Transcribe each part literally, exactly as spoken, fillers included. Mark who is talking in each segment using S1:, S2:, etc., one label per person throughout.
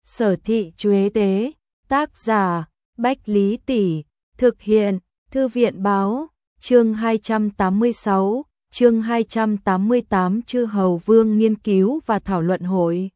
S1: Sở thị Chuế Tế, tác giả, Bách Lý Tỷ, thực hiện, Thư viện Báo, chương hai trăm tám mươi sáu, chương hai trăm tám mươi tám Chư Hầu Vương nghiên cứu và thảo luận hội.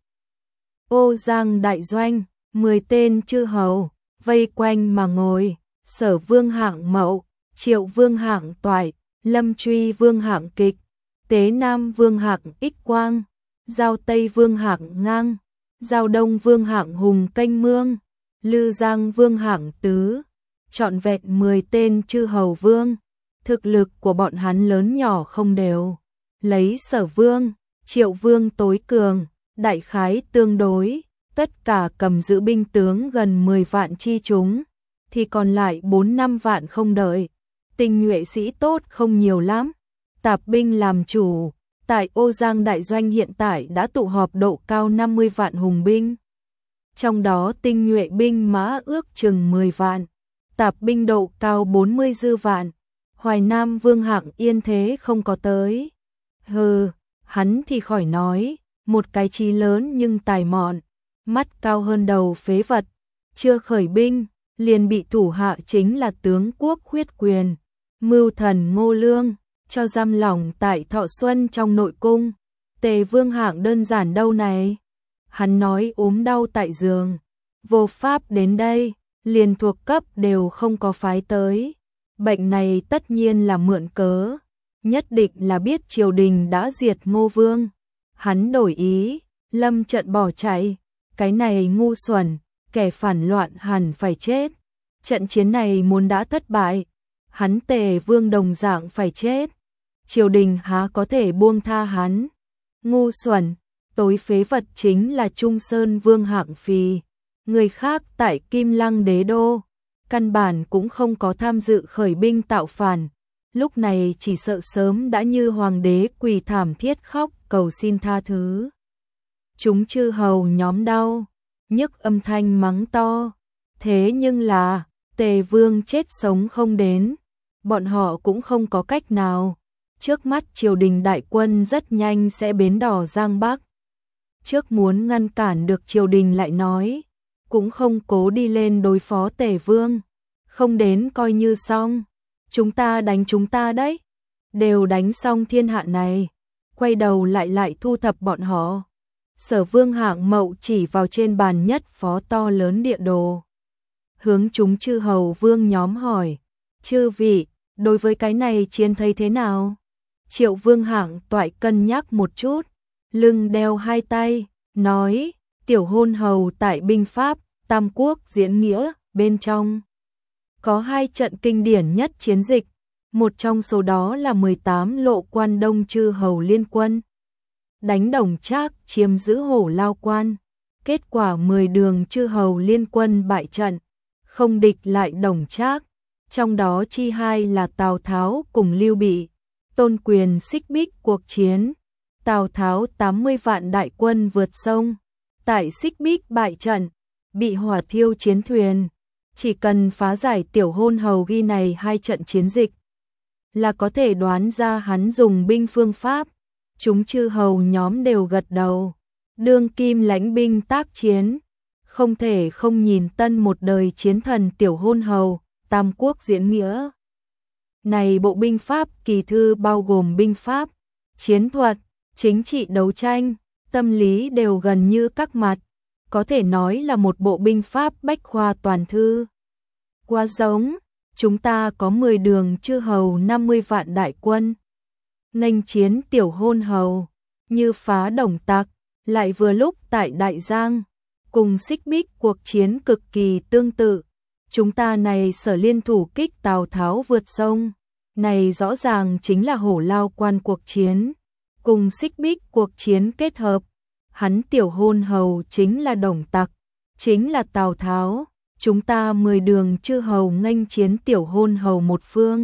S1: Ô Giang đại doanh, mười tên chư hầu, vây quanh mà ngồi, Sở Vương hạng Mậu, Triệu Vương hạng Toại, Lâm Truy Vương hạng Kịch, Tế Nam Vương hạng Ích Quang, Giao Tây Vương hạng Ngang, Giao Đông Vương hạng Hùng Canh Mương, Lư Giang Vương hạng Tứ, trọn vẹn mười tên chư hầu vương. Thực lực của bọn hắn lớn nhỏ không đều, lấy Sở Vương, Triệu Vương tối cường, đại khái tương đối, tất cả cầm giữ binh tướng gần mười vạn chi chúng, thì còn lại bốn năm vạn không đợi. Tinh nhuệ sĩ tốt không nhiều lắm, tạp binh làm chủ, tại Ô Giang đại doanh hiện tại đã tụ họp độ cao năm mươi vạn hùng binh. Trong đó tinh nhuệ binh mã ước chừng mười vạn, tạp binh độ cao bốn mươi dư vạn. Hoài Nam Vương hạng Yên thế không có tới. Hừ, hắn thì khỏi nói, một cái chí lớn nhưng tài mọn, mắt cao hơn đầu phế vật, chưa khởi binh, liền bị thủ hạ chính là tướng quốc Khuyết Quyền, mưu thần Ngô Lương, cho giam lỏng tại Thọ Xuân trong nội cung. Tề Vương hạng đơn giản đâu này. Hắn nói ốm đau tại giường, vô pháp đến đây, liền thuộc cấp đều không có phái tới. Bệnh này tất nhiên là mượn cớ, nhất định là biết triều đình đã diệt Ngô Vương. Hắn đổi ý, lâm trận bỏ chạy, cái này ngu xuẩn, kẻ phản loạn hẳn phải chết. Trận chiến này muốn đã thất bại, hắn Tề Vương đồng dạng phải chết. Triều đình há có thể buông tha hắn. Ngu xuẩn, tối phế vật chính là Trung Sơn Vương hạng Phì, người khác tại Kim Lăng đế đô, căn bản cũng không có tham dự khởi binh tạo phản, lúc này chỉ sợ sớm đã như hoàng đế quỳ thảm thiết khóc cầu xin tha thứ. Chúng chư hầu nhóm đau, nhức âm thanh mắng to, thế nhưng là, Tề Vương chết sống không đến, bọn họ cũng không có cách nào. Trước mắt triều đình đại quân rất nhanh sẽ bến đỏ Giang Bắc. Trước muốn ngăn cản được triều đình lại nói, cũng không cố đi lên đối phó Tề Vương, không đến coi như xong, chúng ta đánh chúng ta đấy, đều đánh xong thiên hạ này, quay đầu lại lại thu thập bọn họ. Sở Vương hạng Mậu chỉ vào trên bàn nhất phó to lớn địa đồ, hướng chúng chư hầu vương nhóm hỏi, chư vị, đối với cái này chiến thấy thế nào? Triệu Vương hạng Toại cân nhắc một chút, lưng đeo hai tay, nói, tiểu hôn hầu tại binh pháp, Tam Quốc diễn nghĩa, bên trong có hai trận kinh điển nhất chiến dịch, một trong số đó là mười tám lộ quan đông chư hầu liên quân. Đánh Đồng Trác chiếm giữ Hổ Lao Quan, kết quả mười đường chư hầu liên quân bại trận, không địch lại Đồng Trác, trong đó chi hai là Tào Tháo cùng Lưu Bị. Tôn Quyền xích bích cuộc chiến, Tào Tháo tám mươi vạn đại quân vượt sông, tại xích bích bại trận, bị hỏa thiêu chiến thuyền. Chỉ cần phá giải tiểu hôn hầu ghi này hai trận chiến dịch, là có thể đoán ra hắn dùng binh phương pháp. Chúng chư hầu nhóm đều gật đầu, đương kim lãnh binh tác chiến, không thể không nhìn tân một đời chiến thần tiểu hôn hầu, Tam Quốc diễn nghĩa. Này bộ binh pháp kỳ thư bao gồm binh pháp, chiến thuật, chính trị đấu tranh, tâm lý đều gần như các mặt, có thể nói là một bộ binh pháp bách khoa toàn thư. Quá giống, chúng ta có mười đường chư hầu năm mươi vạn đại quân, nghênh chiến tiểu hôn hầu, như phá Đồng Tặc, lại vừa lúc tại Đại Giang, cùng xích bích cuộc chiến cực kỳ tương tự. Chúng ta này sở liên thủ kích Tào Tháo vượt sông, này rõ ràng chính là Hổ Lao Quan cuộc chiến, cùng xích bích cuộc chiến kết hợp. Hắn tiểu hôn hầu chính là Đồng Tặc, chính là Tào Tháo, chúng ta mười đường chư hầu nghênh chiến tiểu hôn hầu một phương.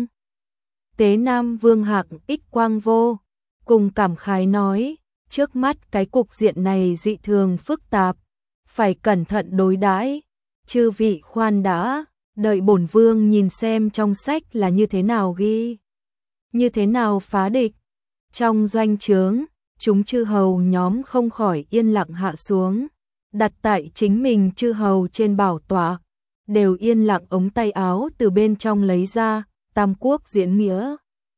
S1: Tế Nam Vương hạng Ích Quang vô cùng cảm khái nói, trước mắt cái cục diện này dị thường phức tạp, phải cẩn thận đối đãi. Chư vị khoan đã, đợi bổn vương nhìn xem trong sách là như thế nào ghi, như thế nào phá địch. Trong doanh trướng, chúng chư hầu nhóm không khỏi yên lặng hạ xuống, đặt tại chính mình chư hầu trên bảo tọa, đều yên lặng ống tay áo từ bên trong lấy ra, tam quốc diễn nghĩa.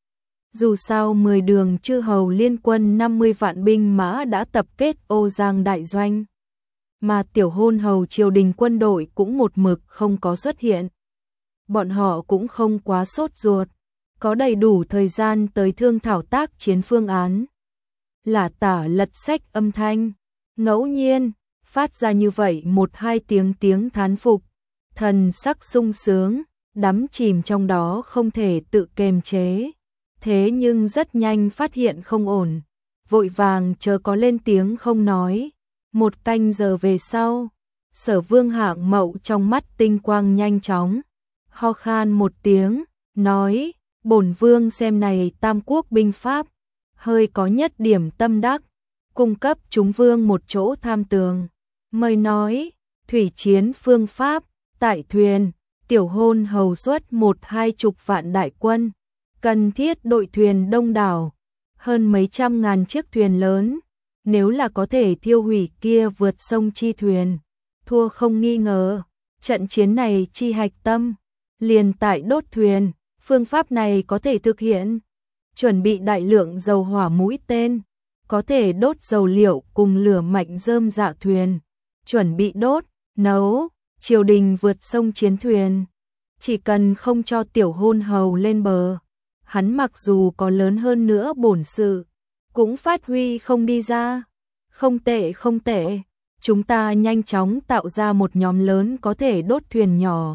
S1: Dù sao mười đường chư hầu liên quân năm mươi vạn binh mã đã tập kết Ô Giang đại doanh, mà tiểu hôn hầu triều đình quân đội cũng một mực không có xuất hiện. Bọn họ cũng không quá sốt ruột, có đầy đủ thời gian tới thương thảo tác chiến phương án. Lả tả lật sách âm thanh, ngẫu nhiên, phát ra như vậy một hai tiếng tiếng thán phục, thần sắc sung sướng, đắm chìm trong đó không thể tự kiềm chế. Thế nhưng rất nhanh phát hiện không ổn, vội vàng chớ có lên tiếng không nói. Một canh giờ về sau, Sở Vương Hạng Mậu trong mắt tinh quang nhanh chóng, ho khan một tiếng, nói, bổn vương xem này tam quốc binh pháp, hơi có nhất điểm tâm đắc, cung cấp chúng vương một chỗ tham tường. Mời nói, thủy chiến phương pháp, tại thuyền, tiểu hôn hầu xuất một hai chục vạn đại quân, cần thiết đội thuyền đông đảo, hơn mấy trăm ngàn chiếc thuyền lớn, nếu là có thể thiêu hủy kia vượt sông chi thuyền, thua không nghi ngờ. Trận chiến này chi hạch tâm, liền tại đốt thuyền, phương pháp này có thể thực hiện. Chuẩn bị đại lượng dầu hỏa mũi tên, có thể đốt dầu liệu cùng lửa mạnh rơm dạ thuyền, chuẩn bị đốt, nấu, triều đình vượt sông chiến thuyền. Chỉ cần không cho tiểu hôn hầu lên bờ, hắn mặc dù có lớn hơn nữa bổn sự, cũng phát huy không đi ra. Không tệ không tệ, chúng ta nhanh chóng tạo ra một nhóm lớn có thể đốt thuyền nhỏ.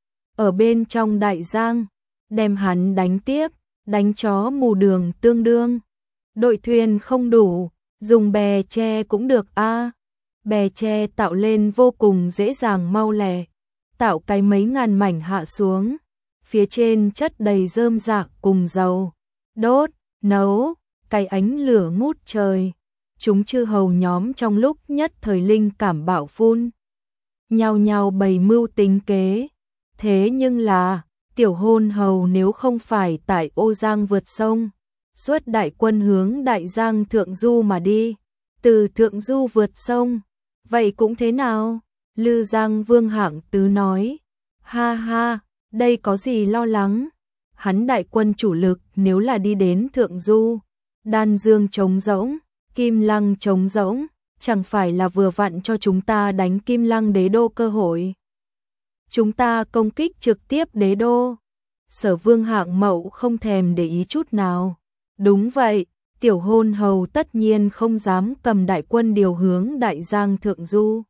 S1: Ở bên trong đại giang, đem hắn đánh tiếp, đánh chó mù đường tương đương. Đội thuyền không đủ, dùng bè tre cũng được a. Bè tre tạo lên vô cùng dễ dàng mau lẹ, tạo cái mấy ngàn mảnh hạ xuống, phía trên chất đầy rơm rạ cùng dầu, đốt, nấu, cái ánh lửa ngút trời. Chúng chư hầu nhóm trong lúc nhất thời linh cảm bạo phun, nhao nhao bày mưu tính kế. Thế nhưng là, tiểu hôn hầu nếu không phải tại Ô Giang vượt sông, xuất đại quân hướng đại giang thượng du mà đi, từ thượng du vượt sông, vậy cũng thế nào? Lư Giang Vương Hạng Tứ nói, ha ha, đây có gì lo lắng, hắn đại quân chủ lực nếu là đi đến thượng du, Đan Dương trống rỗng, Kim Lăng trống rỗng, chẳng phải là vừa vặn cho chúng ta đánh Kim Lăng đế đô cơ hội. Chúng ta công kích trực tiếp đế đô. Sở Vương Hạng Mậu không thèm để ý chút nào. Đúng vậy, tiểu hôn hầu tất nhiên không dám cầm đại quân điều hướng đại giang thượng du.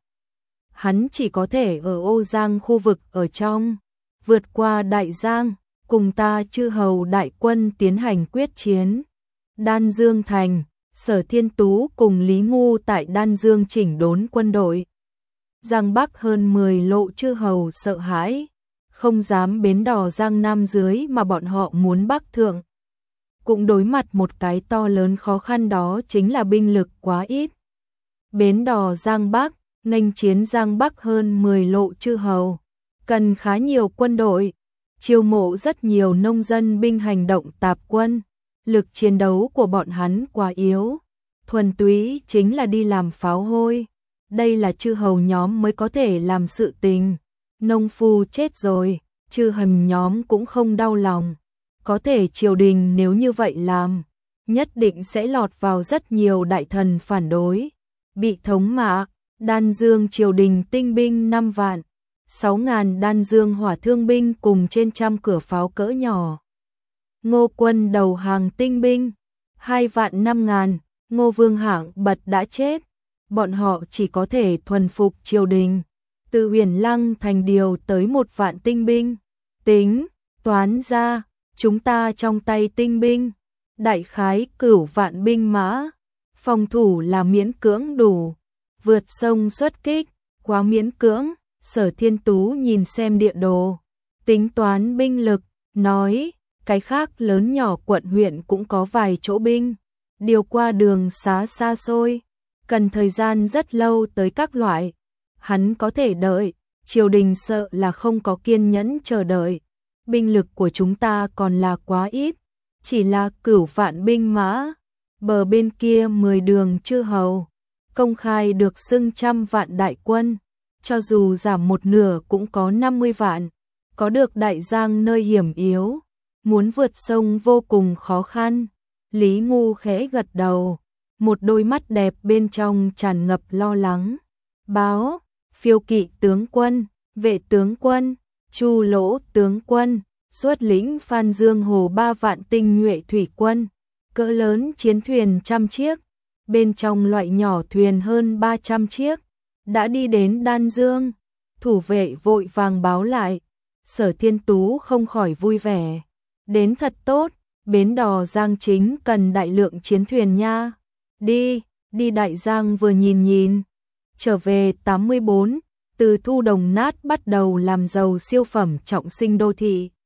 S1: Hắn chỉ có thể ở Ô Giang khu vực ở trong, vượt qua đại giang, cùng ta chư hầu đại quân tiến hành quyết chiến. Đan Dương thành, Sở Thiên Tú cùng Lý Ngu tại Đan Dương chỉnh đốn quân đội. Giang Bắc hơn mười lộ chư hầu sợ hãi, không dám bến đò Giang Nam dưới mà bọn họ muốn Bắc thượng. Cũng đối mặt một cái to lớn khó khăn, đó chính là binh lực quá ít. Bến đò Giang Bắc, nghênh chiến Giang Bắc hơn mười lộ chư hầu, cần khá nhiều quân đội, chiêu mộ rất nhiều nông dân binh hành động tạp quân. Lực chiến đấu của bọn hắn quá yếu, thuần túy chính là đi làm pháo hôi. Đây là chư hầu nhóm mới có thể làm sự tình. Nông phu chết rồi, chư hầm nhóm cũng không đau lòng. Có thể triều đình nếu như vậy làm, nhất định sẽ lọt vào rất nhiều đại thần phản đối, bị thống mạ. Đan Dương triều đình tinh binh năm vạn, sáu ngàn Đan Dương hỏa thương binh cùng trên trăm cửa pháo cỡ nhỏ. Ngô quân đầu hàng tinh binh, hai vạn năm ngàn, Ngô Vương Hạng Bật đã chết, bọn họ chỉ có thể thuần phục triều đình. Từ Huyền Lăng thành điều tới một vạn tinh binh, tính, toán ra, chúng ta trong tay tinh binh, đại khái cửu vạn binh mã, phòng thủ là miễn cưỡng đủ, vượt sông xuất kích, quá miễn cưỡng. Sở Thiên Tú nhìn xem địa đồ, tính toán binh lực, nói, cái khác lớn nhỏ quận huyện cũng có vài chỗ binh, điều qua đường xá xa xôi, cần thời gian rất lâu tới các loại. Hắn có thể đợi, triều đình sợ là không có kiên nhẫn chờ đợi. Binh lực của chúng ta còn là quá ít, chỉ là cửu vạn binh mã, bờ bên kia mười đường chư hầu, công khai được xưng trăm vạn đại quân, cho dù giảm một nửa cũng có năm mươi vạn, có được đại giang nơi hiểm yếu, muốn vượt sông vô cùng khó khăn. Lý Ngu khẽ gật đầu, một đôi mắt đẹp bên trong tràn ngập lo lắng. Báo, Phiêu Kỵ tướng quân, Vệ tướng quân, Chu Lỗ tướng quân, xuất lĩnh Phan Dương Hồ ba vạn tinh nhuệ thủy quân, cỡ lớn chiến thuyền trăm chiếc, bên trong loại nhỏ thuyền hơn ba trăm chiếc, đã đi đến Đan Dương. Thủ vệ vội vàng báo lại, Sở Thiên Tú không khỏi vui vẻ. Đến thật tốt, bến đò Giang chính cần đại lượng chiến thuyền nha. Đi, đi Đại Giang vừa nhìn nhìn. Trở về tám mươi bốn, từ thu đồng nát bắt đầu làm giàu siêu phẩm trọng sinh đô thị.